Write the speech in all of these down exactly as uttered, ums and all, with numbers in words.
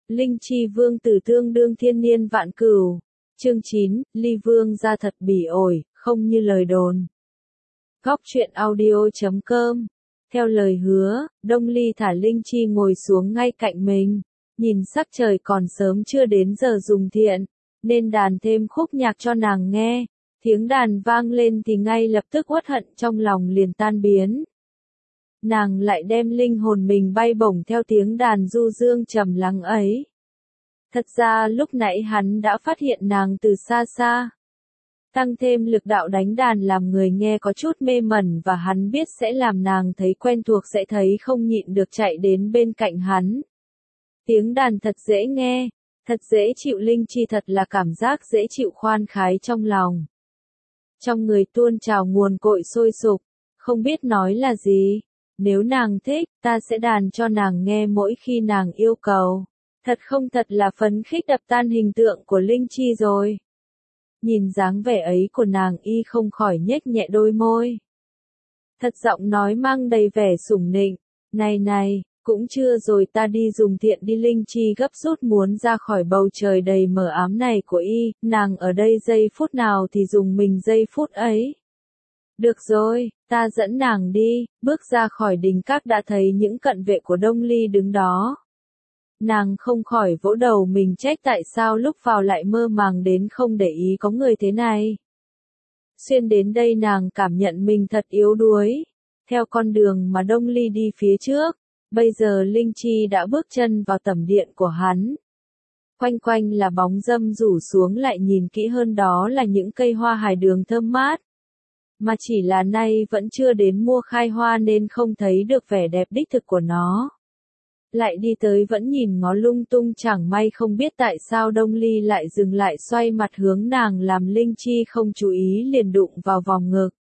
Linh chi vương tử tương đương thiên niên vạn cửu. Chương chín, Ly vương gia thật bỉ ổi, không như lời đồn. Góc truyện audio chấm com. Theo lời hứa, Đông Ly thả Linh chi ngồi xuống ngay cạnh mình. Nhìn sắc trời còn sớm chưa đến giờ dùng thiện, nên đàn thêm khúc nhạc cho nàng nghe. Tiếng đàn vang lên thì ngay lập tức uất hận trong lòng liền tan biến. Nàng lại đem linh hồn mình bay bổng theo tiếng đàn du dương trầm lắng ấy. Thật ra lúc nãy hắn đã phát hiện nàng từ xa xa. Tăng thêm lực đạo đánh đàn làm người nghe có chút mê mẩn và hắn biết sẽ làm nàng thấy quen thuộc, sẽ thấy không nhịn được chạy đến bên cạnh hắn. Tiếng đàn thật dễ nghe, thật dễ chịu, Linh chi thật là cảm giác dễ chịu khoan khái trong lòng. Trong người tuôn trào nguồn cội sôi sục, không biết nói là gì. Nếu nàng thích, ta sẽ đàn cho nàng nghe mỗi khi nàng yêu cầu. Thật không thật là phấn khích đập tan hình tượng của Linh chi rồi. Nhìn dáng vẻ ấy của nàng, y không khỏi nhếch nhẹ đôi môi. Thật giọng nói mang đầy vẻ sủng nịnh. Này này, cũng chưa rồi, ta đi dùng thiện đi. Linh chi gấp rút muốn ra khỏi bầu trời đầy mờ ám này của y. Nàng ở đây giây phút nào thì dùng mình giây phút ấy. Được rồi, ta dẫn nàng đi. Bước ra khỏi đình các đã thấy những cận vệ của Đông Ly đứng đó. Nàng không khỏi vỗ đầu mình trách tại sao lúc vào lại mơ màng đến không để ý có người thế này. Xuyên đến đây nàng cảm nhận mình thật yếu đuối. Theo con đường mà Đông Ly đi phía trước, bây giờ Linh chi đã bước chân vào tẩm điện của hắn. Quanh quanh là bóng râm, rủ xuống lại nhìn kỹ hơn đó là những cây hoa hải đường thơm mát. Mà chỉ là nay vẫn chưa đến mùa khai hoa nên không thấy được vẻ đẹp đích thực của nó. Lại đi tới vẫn nhìn ngó lung tung, chẳng may không biết tại sao Đông Ly lại dừng lại xoay mặt hướng nàng, làm Linh chi không chú ý liền đụng vào vòng ngực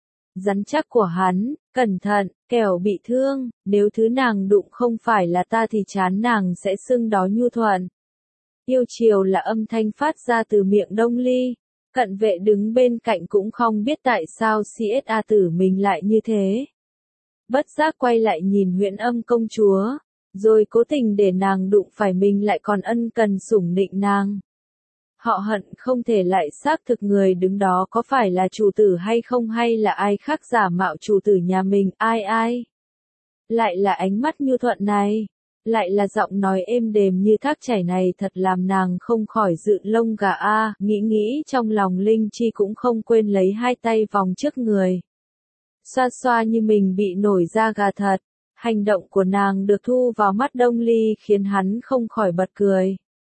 rắn chắc của hắn. Cẩn thận, kẻo bị thương, nếu thứ nàng đụng không phải là ta thì chán nàng sẽ sưng đó nhu thuận. Yêu chiều là âm thanh phát ra từ miệng Đông Ly. Cận vệ đứng bên cạnh cũng không biết tại sao ca tử mình lại như thế. Bất giác quay lại nhìn Huyễn Âm công chúa, rồi cố tình để nàng đụng phải mình, lại còn ân cần sủng nịnh nàng. Họ hận không thể lại xác thực người đứng đó có phải là chủ tử hay không, hay là ai khác giả mạo chủ tử nhà mình. Ai ai? Lại là ánh mắt nhu thuận này, lại là giọng nói êm đềm như thác chảy này, thật làm nàng không khỏi dựng lông gà a. Nghĩ nghĩ trong lòng, Linh chi cũng không quên lấy hai tay vòng trước người, xoa xoa như mình bị nổi da gà thật. Hành động của nàng được thu vào mắt Đông Ly khiến hắn không khỏi bật cười.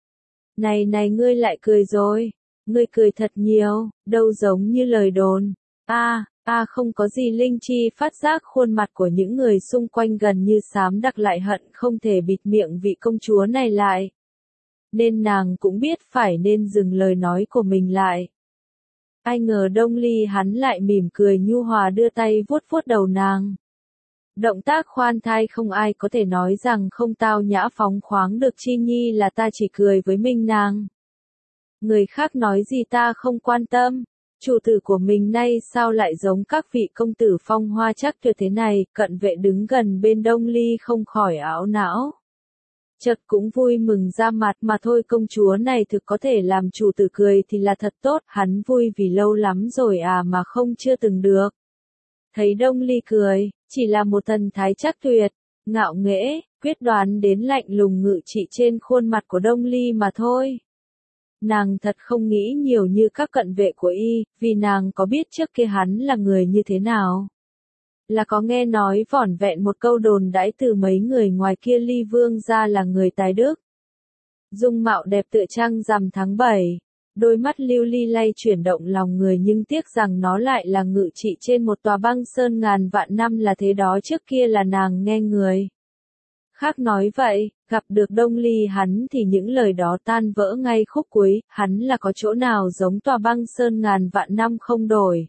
Này này, ngươi lại cười rồi, ngươi cười thật nhiều, đâu giống như lời đồn. A, a không có gì. Linh chi phát giác khuôn mặt của những người xung quanh gần như xám đặc, lại hận không thể bịt miệng vị công chúa này lại. Nên nàng cũng biết phải nên dừng lời nói của mình lại. Ai ngờ Đông Ly hắn lại mỉm cười nhu hòa, đưa tay vuốt vuốt đầu nàng. Động tác khoan thai không ai có thể nói rằng không tao nhã phóng khoáng được. Chi nhi là ta chỉ cười với mình nàng. Người khác nói gì ta không quan tâm. Chủ tử của mình nay sao lại giống các vị công tử phong hoa chắc tuyệt thế này. Cận vệ đứng gần bên Đông Ly không khỏi ảo não. Chợt cũng vui mừng ra mặt, mà thôi công chúa này thực có thể làm chủ tử cười thì là thật tốt. Hắn vui vì lâu lắm rồi à mà không chưa từng được. Thấy Đông Ly cười, chỉ là một thần thái chắc tuyệt, ngạo nghễ, quyết đoán đến lạnh lùng ngự trị trên khuôn mặt của Đông Ly mà thôi. Nàng thật không nghĩ nhiều như các cận vệ của y, vì nàng có biết trước kia hắn là người như thế nào. Là có nghe nói vỏn vẹn một câu đồn đãi từ mấy người ngoài kia Ly vương gia là người tài đức. Dung mạo đẹp tựa trăng rằm tháng bảy. Đôi mắt lưu ly lay chuyển động lòng người, nhưng tiếc rằng nó lại là ngự trị trên một tòa băng sơn ngàn vạn năm là thế đó. Trước kia là nàng nghe người khác nói vậy, gặp được Đông Ly hắn thì những lời đó tan vỡ ngay khúc cuối. Hắn là có chỗ nào giống tòa băng sơn ngàn vạn năm không đổi.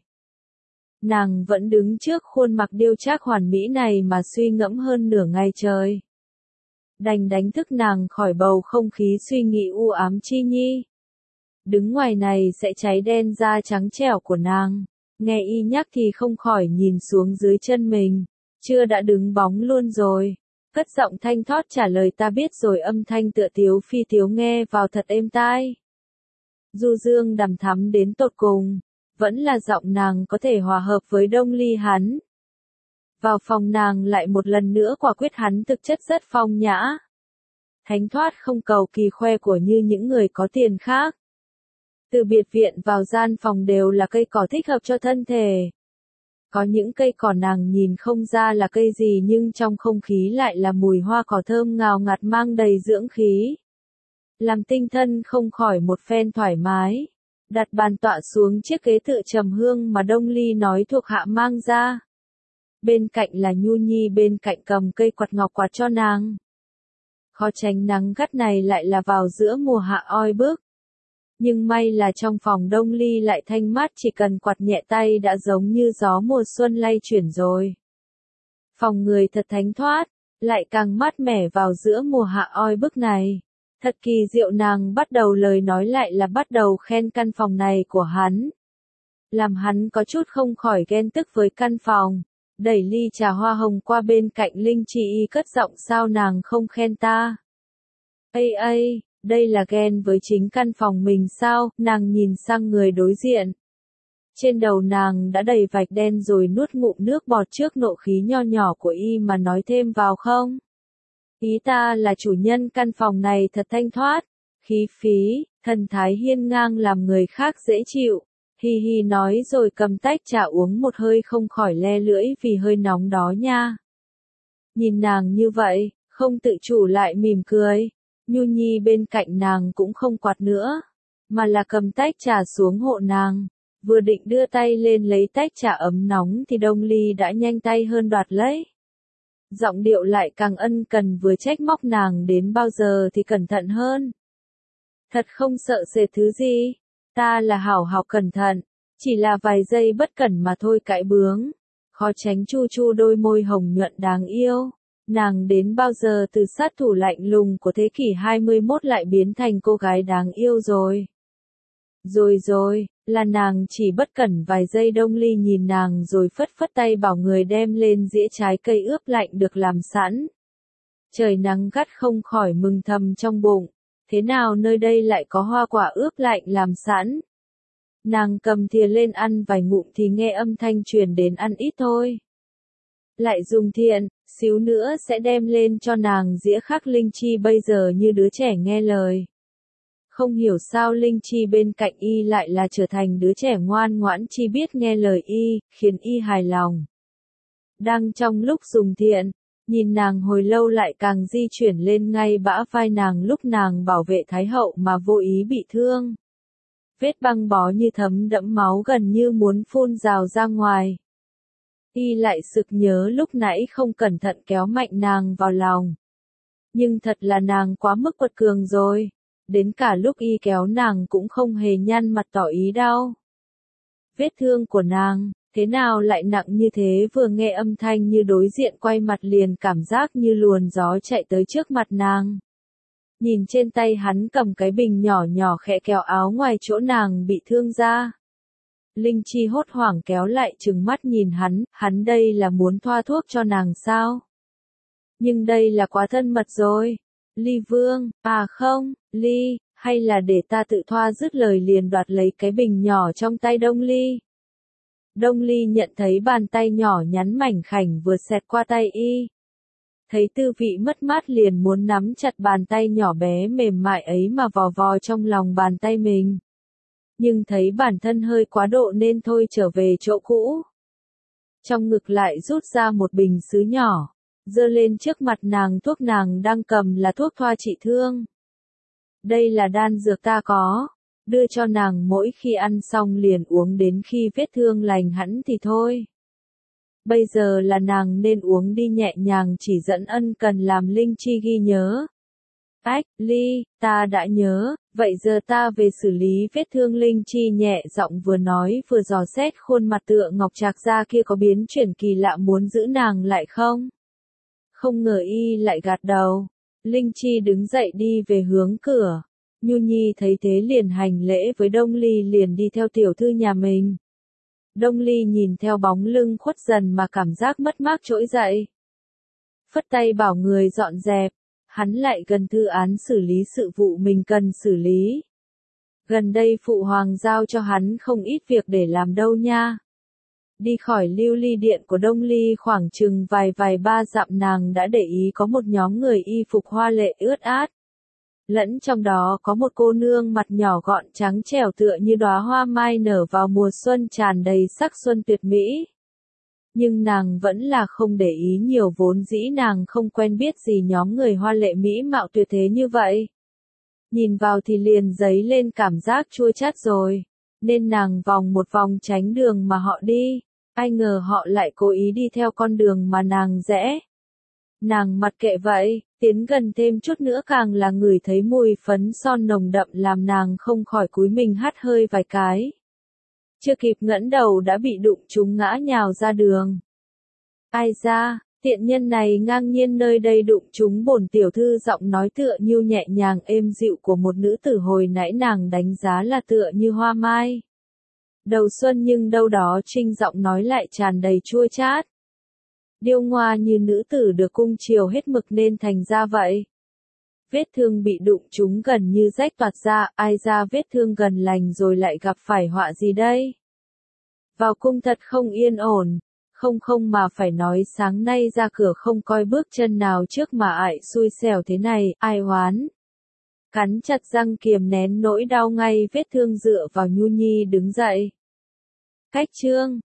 Nàng vẫn đứng trước khuôn mặt điêu trác hoàn mỹ này mà suy ngẫm hơn nửa ngày trời. Đành đánh thức nàng khỏi bầu không khí suy nghĩ u ám. Chi nhi, đứng ngoài này sẽ cháy đen da trắng trẻo của nàng. Nghe y nhắc thì không khỏi nhìn xuống dưới chân mình. Chưa đã đứng bóng luôn rồi. Cất giọng thanh thoát trả lời ta biết rồi, âm thanh tựa tiếu phi tiếu nghe vào thật êm tai. Du dương đằm thắm đến tột cùng, vẫn là giọng nàng có thể hòa hợp với Đông Ly hắn. Vào phòng nàng lại một lần nữa quả quyết hắn thực chất rất phong nhã. Thánh thoát không cầu kỳ khoe của như những người có tiền khác. Từ biệt viện vào gian phòng đều là cây cỏ thích hợp cho thân thể. Có những cây cỏ nàng nhìn không ra là cây gì nhưng trong không khí lại là mùi hoa cỏ thơm ngào ngạt mang đầy dưỡng khí. Làm tinh thần không khỏi một phen thoải mái. Đặt bàn tọa xuống chiếc ghế tự trầm hương mà Đông Ly nói thuộc hạ mang ra. Bên cạnh là Nhu Nhi bên cạnh cầm cây quạt ngọc quạt cho nàng. Khó tránh nắng gắt này lại là vào giữa mùa hạ oi bức. Nhưng may là trong phòng Đông Ly lại thanh mát, chỉ cần quạt nhẹ tay đã giống như gió mùa xuân lay chuyển rồi. Phòng người thật thánh thoát, lại càng mát mẻ vào giữa mùa hạ oi bức này. Thật kỳ diệu, nàng bắt đầu lời nói lại là bắt đầu khen căn phòng này của hắn. Làm hắn có chút không khỏi ghen tức với căn phòng. Đẩy ly trà hoa hồng qua bên cạnh Linh Chi Y cất giọng sao nàng không khen ta. Ây ây, đây là ghen với chính căn phòng mình sao, nàng nhìn sang người đối diện. Trên đầu nàng đã đầy vạch đen rồi nuốt ngụm nước bọt trước nộ khí nho nhỏ của y mà nói thêm vào không. Ý ta là chủ nhân căn phòng này thật thanh thoát, khí phí, thần thái hiên ngang làm người khác dễ chịu. Hi hi nói rồi cầm tách trà uống một hơi không khỏi le lưỡi vì hơi nóng đó nha. Nhìn nàng như vậy, không tự chủ lại mỉm cười. Nhu Nhi bên cạnh nàng cũng không quạt nữa, mà là cầm tách trà xuống hộ nàng. Vừa định đưa tay lên lấy tách trà ấm nóng thì Đông Ly đã nhanh tay hơn đoạt lấy. Giọng điệu lại càng ân cần vừa trách móc nàng đến bao giờ thì cẩn thận hơn. Thật không sợ sệt thứ gì. Ta là hảo học cẩn thận, chỉ là vài giây bất cẩn mà thôi cãi bướng. Khó tránh chu chu đôi môi hồng nhuận đáng yêu. Nàng đến bao giờ từ sát thủ lạnh lùng của thế kỷ hai mươi mốt lại biến thành cô gái đáng yêu rồi. Rồi rồi, là nàng chỉ bất cẩn vài giây. Đông Ly nhìn nàng rồi phất phất tay bảo người đem lên dĩa trái cây ướp lạnh được làm sẵn. Trời nắng gắt không khỏi mừng thầm trong bụng. Thế nào nơi đây lại có hoa quả ướp lạnh làm sẵn? Nàng cầm thìa lên ăn vài ngụm thì nghe âm thanh truyền đến ăn ít thôi. Lại dùng thiện, xíu nữa sẽ đem lên cho nàng dĩa khác. Linh Chi bây giờ như đứa trẻ nghe lời. Không hiểu sao Linh Chi bên cạnh y lại là trở thành đứa trẻ ngoan ngoãn chi biết nghe lời y, khiến y hài lòng. Đang trong lúc dùng thiện, nhìn nàng hồi lâu lại càng di chuyển lên ngay bã vai nàng lúc nàng bảo vệ Thái hậu mà vô ý bị thương. Vết băng bó như thấm đẫm máu gần như muốn phun rào ra ngoài. Y lại sực nhớ lúc nãy không cẩn thận kéo mạnh nàng vào lòng. Nhưng thật là nàng quá mức quật cường rồi. Đến cả lúc y kéo nàng cũng không hề nhăn mặt tỏ ý đau. Vết thương của nàng, thế nào lại nặng như thế? Vừa nghe âm thanh như đối diện quay mặt liền cảm giác như luồn gió chạy tới trước mặt nàng. Nhìn trên tay hắn cầm cái bình nhỏ nhỏ khẽ kéo áo ngoài chỗ nàng bị thương ra. Linh Chi hốt hoảng kéo lại trừng mắt nhìn hắn, hắn đây là muốn thoa thuốc cho nàng sao? Nhưng đây là quá thân mật rồi. Ly Vương, à không, Ly, hay là để ta tự thoa, dứt lời liền đoạt lấy cái bình nhỏ trong tay Đông Ly. Đông Ly nhận thấy bàn tay nhỏ nhắn mảnh khảnh vừa xẹt qua tay y. Thấy tư vị mất mát liền muốn nắm chặt bàn tay nhỏ bé mềm mại ấy mà vò vò trong lòng bàn tay mình. Nhưng thấy bản thân hơi quá độ nên thôi trở về chỗ cũ. Trong ngực lại rút ra một bình sứ nhỏ, giơ lên trước mặt nàng. Thuốc nàng đang cầm là thuốc thoa trị thương. Đây là đan dược ta có, đưa cho nàng mỗi khi ăn xong liền uống đến khi vết thương lành hẳn thì thôi. Bây giờ là nàng nên uống đi, nhẹ nhàng chỉ dẫn ân cần làm Linh Chi ghi nhớ. Ách, Ly, ta đã nhớ, vậy giờ ta về xử lý vết thương. Linh Chi nhẹ giọng vừa nói vừa dò xét khuôn mặt tựa ngọc trạc da kia có biến chuyển kỳ lạ muốn giữ nàng lại không. Không ngờ y lại gạt đầu. Linh Chi đứng dậy đi về hướng cửa. Nhu Nhi thấy thế liền hành lễ với Đông Ly liền đi theo tiểu thư nhà mình. Đông Ly nhìn theo bóng lưng khuất dần mà cảm giác mất mát trỗi dậy. phất tay bảo người dọn dẹp, hắn lại gần thư án xử lý sự vụ mình cần xử lý. Gần đây phụ hoàng giao cho hắn không ít việc để làm đâu nha. Đi khỏi lưu ly điện của Đông Ly khoảng chừng vài vài ba dặm nàng đã để ý có một nhóm người y phục hoa lệ ướt át. Lẫn trong đó có một cô nương mặt nhỏ gọn trắng trẻo tựa như đóa hoa mai nở vào mùa xuân tràn đầy sắc xuân tuyệt mỹ. Nhưng nàng vẫn là không để ý nhiều vốn dĩ nàng không quen biết gì nhóm người hoa lệ mỹ mạo tuyệt thế như vậy. Nhìn vào thì liền dấy lên cảm giác chua chát rồi, nên nàng vòng một vòng tránh đường mà họ đi, ai ngờ họ lại cố ý đi theo con đường mà nàng rẽ. Nàng mặc kệ vậy, tiến gần thêm chút nữa càng là ngửi thấy mùi phấn son nồng đậm làm nàng không khỏi cúi mình hắt hơi vài cái. Chưa kịp ngẩng đầu đã bị đụng trúng ngã nhào ra đường. Ai da, tiện nhân này ngang nhiên nơi đây đụng trúng bổn tiểu thư, giọng nói tựa như nhẹ nhàng êm dịu của một nữ tử hồi nãy nàng đánh giá là tựa như hoa mai. Đầu xuân nhưng đâu đó trinh giọng nói lại tràn đầy chua chát. Điêu ngoa như nữ tử được cung chiều hết mực nên thành ra vậy. Vết thương bị đụng trúng gần như rách toạc ra, ai ra vết thương gần lành rồi lại gặp phải họa gì đây? Vào cung thật không yên ổn, không không mà phải nói sáng nay ra cửa không coi bước chân nào trước mà ại xui xẻo thế này, ai oán. Cắn chặt răng kiềm nén nỗi đau ngay vết thương dựa vào Nhu Nhi đứng dậy. Cách chương